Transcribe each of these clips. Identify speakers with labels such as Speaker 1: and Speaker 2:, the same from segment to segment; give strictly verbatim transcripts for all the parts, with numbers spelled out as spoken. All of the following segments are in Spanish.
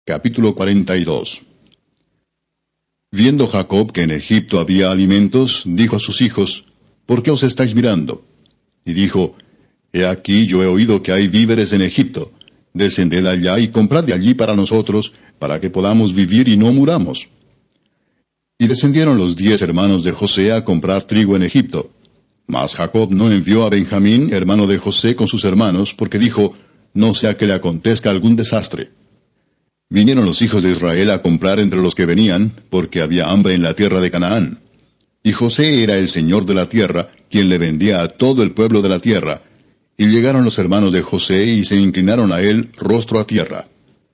Speaker 1: Capítulo cuarenta y dos. Viendo Jacob que en Egipto había alimentos, dijo a sus hijos, ¿por qué os estáis mirando? Y dijo, He aquí yo he oído que hay víveres en Egipto. Descended allá y comprad de allí para nosotros, para que podamos vivir y no muramos. Y descendieron los diez hermanos de José a comprar trigo en Egipto. Mas Jacob no envió a Benjamín, hermano de José, con sus hermanos, porque dijo, no sea que le acontezca algún desastre. Vinieron los hijos de Israel a comprar entre los que venían, porque había hambre en la tierra de Canaán. Y José era el señor de la tierra, quien le vendía a todo el pueblo de la tierra. Y llegaron los hermanos de José y se inclinaron a él rostro a tierra.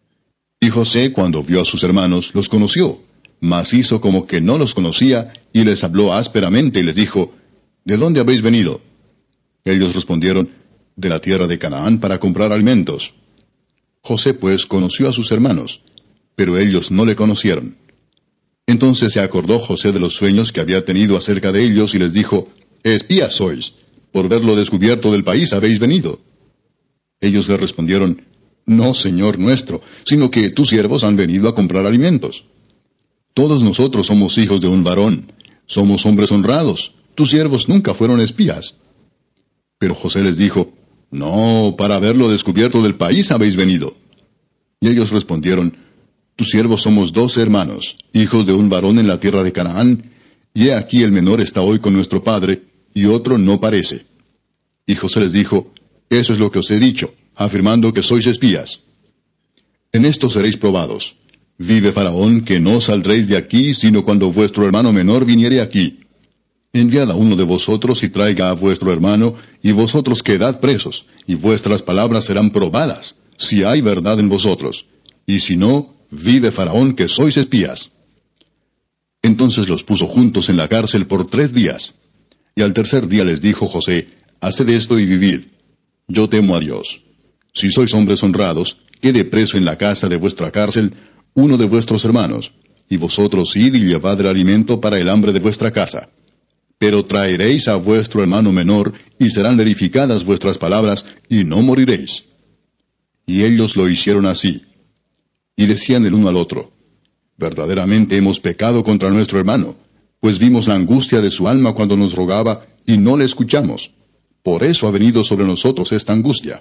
Speaker 1: Y José, cuando vio a sus hermanos, los conoció, mas hizo como que no los conocía, y les habló ásperamente y les dijo, ¿de dónde habéis venido? Ellos respondieron, de la tierra de Canaán para comprar alimentos. José pues conoció a sus hermanos, pero ellos no le conocieron. Entonces se acordó José de los sueños que había tenido acerca de ellos y les dijo, espías sois, por ver lo descubierto del país habéis venido. Ellos le respondieron, no, señor nuestro, sino que tus siervos han venido a comprar alimentos. Todos nosotros somos hijos de un varón, somos hombres honrados, tus siervos nunca fueron espías. Pero José les dijo, no, para ver lo descubierto del país habéis venido. Y ellos respondieron, tus siervos somos doce hermanos, hijos de un varón en la tierra de Canaán, y he aquí el menor está hoy con nuestro padre, y otro no parece. Y José les dijo, eso es lo que os he dicho, afirmando que sois espías. En esto seréis probados. Vive Faraón, que no saldréis de aquí, sino cuando vuestro hermano menor viniere aquí. Enviad a uno de vosotros y traiga a vuestro hermano, y vosotros quedad presos, y vuestras palabras serán probadas, si hay verdad en vosotros. Y si no, vive Faraón, que sois espías. Entonces los puso juntos en la cárcel por tres días. Y al tercer día les dijo José, haced esto y vivid. Yo temo a Dios. Si sois hombres honrados, quede preso en la casa de vuestra cárcel uno de vuestros hermanos, y vosotros id y llevad el alimento para el hambre de vuestra casa. Pero traeréis a vuestro hermano menor, y serán verificadas vuestras palabras, y no moriréis. Y ellos lo hicieron así. Y decían el uno al otro, verdaderamente hemos pecado contra nuestro hermano, pues vimos la angustia de su alma cuando nos rogaba, y no le escuchamos. Por eso ha venido sobre nosotros esta angustia.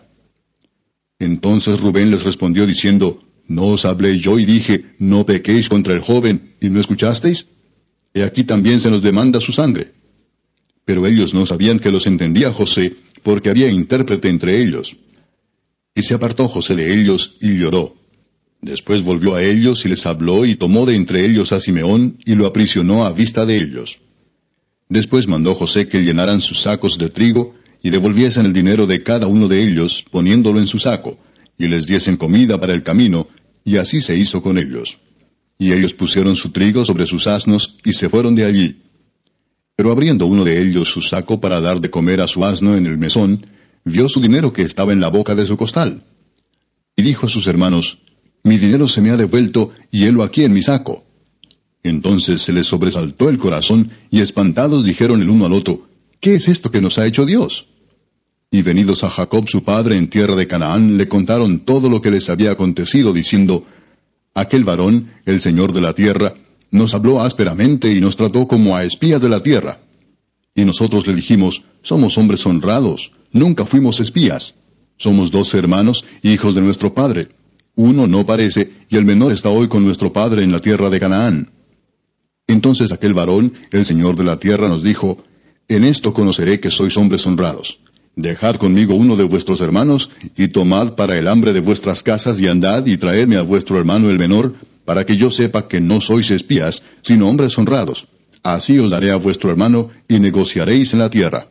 Speaker 1: Entonces Rubén les respondió diciendo, ¿no os hablé yo y dije, no pequéis contra el joven, y no escuchasteis? He aquí también se nos demanda su sangre. Pero ellos no sabían que los entendía José, porque había intérprete entre ellos. Y se apartó José de ellos, y lloró. Después volvió a ellos, y les habló, y tomó de entre ellos a Simeón, y lo aprisionó a vista de ellos. Después mandó José que llenaran sus sacos de trigo, y devolviesen el dinero de cada uno de ellos, poniéndolo en su saco, y les diesen comida para el camino, y así se hizo con ellos. Y ellos pusieron su trigo sobre sus asnos, y se fueron de allí. Pero abriendo uno de ellos su saco para dar de comer a su asno en el mesón, vio su dinero que estaba en la boca de su costal. Y dijo a sus hermanos, mi dinero se me ha devuelto, y helo aquí en mi saco. Entonces se les sobresaltó el corazón, y espantados dijeron el uno al otro, ¿qué es esto que nos ha hecho Dios? Y venidos a Jacob su padre en tierra de Canaán, le contaron todo lo que les había acontecido, diciendo, aquel varón, el señor de la tierra, nos habló ásperamente y nos trató como a espías de la tierra. Y nosotros le dijimos, somos hombres honrados, nunca fuimos espías. Somos dos hermanos, hijos de nuestro padre. Uno no parece, y el menor está hoy con nuestro padre en la tierra de Canaán. Entonces aquel varón, el señor de la tierra, nos dijo, en esto conoceré que sois hombres honrados. Dejad conmigo uno de vuestros hermanos, y tomad para el hambre de vuestras casas, y andad y traedme a vuestro hermano el menor, para que yo sepa que no sois espías, sino hombres honrados. Así os daré a vuestro hermano, y negociaréis en la tierra.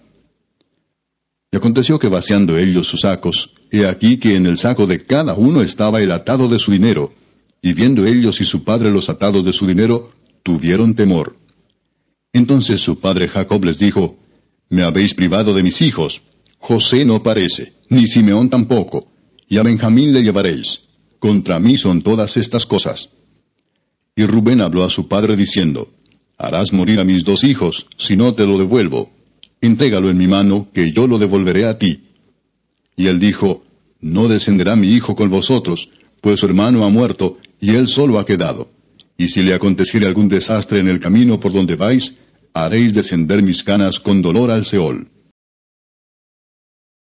Speaker 1: Y aconteció que vaciando ellos sus sacos, he aquí que en el saco de cada uno estaba el atado de su dinero, y viendo ellos y su padre los atados de su dinero, tuvieron temor. Entonces su padre Jacob les dijo, me habéis privado de mis hijos. José no parece, ni Simeón tampoco, y a Benjamín le llevaréis. Contra mí son todas estas cosas. Y Rubén habló a su padre diciendo, harás morir a mis dos hijos, si no te lo devuelvo. Entrégalo en mi mano, que yo lo devolveré a ti. Y él dijo, no descenderá mi hijo con vosotros, pues su hermano ha muerto, y él solo ha quedado. Y si le aconteciere algún desastre en el camino por donde vais, haréis descender mis canas con dolor al Seol.